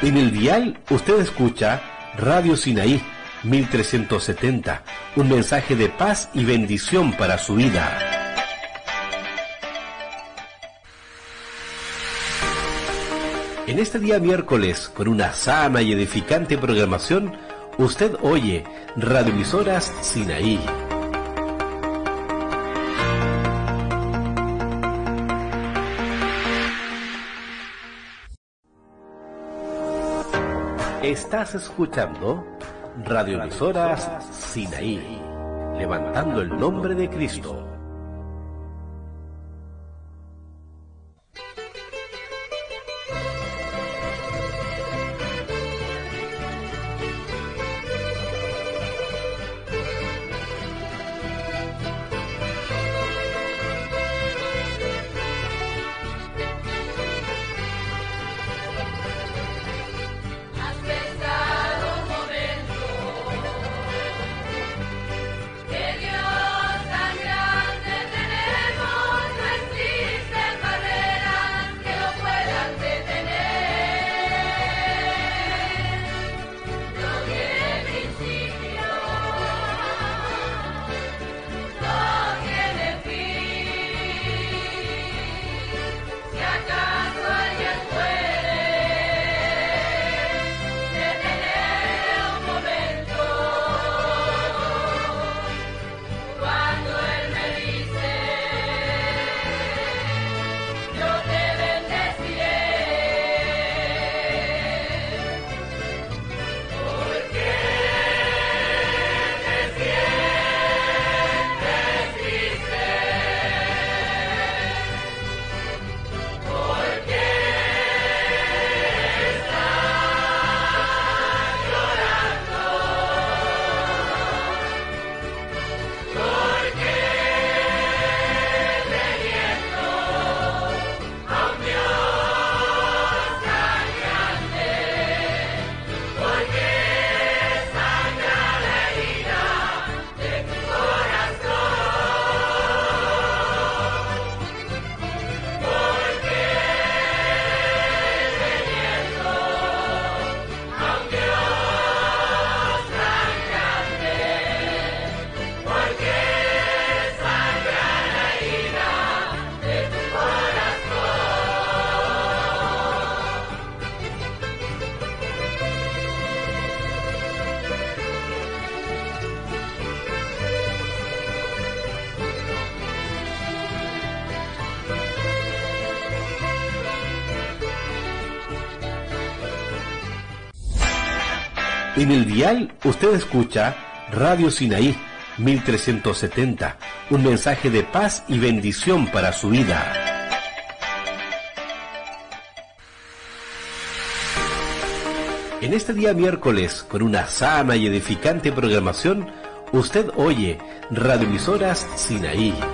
En el dial usted escucha Radio Sinaí 1370, un mensaje de paz y bendición para su vida. En este día miércoles, con una sana y edificante programación, usted oye Radioemisoras Sinaí. Estás escuchando Radioemisoras Sinaí, levantando el nombre de Cristo. En el dial usted escucha Radio Sinaí 1370, un mensaje de paz y bendición para su vida. En este día miércoles, con una sana y edificante programación, usted oye Radioemisoras Sinaí.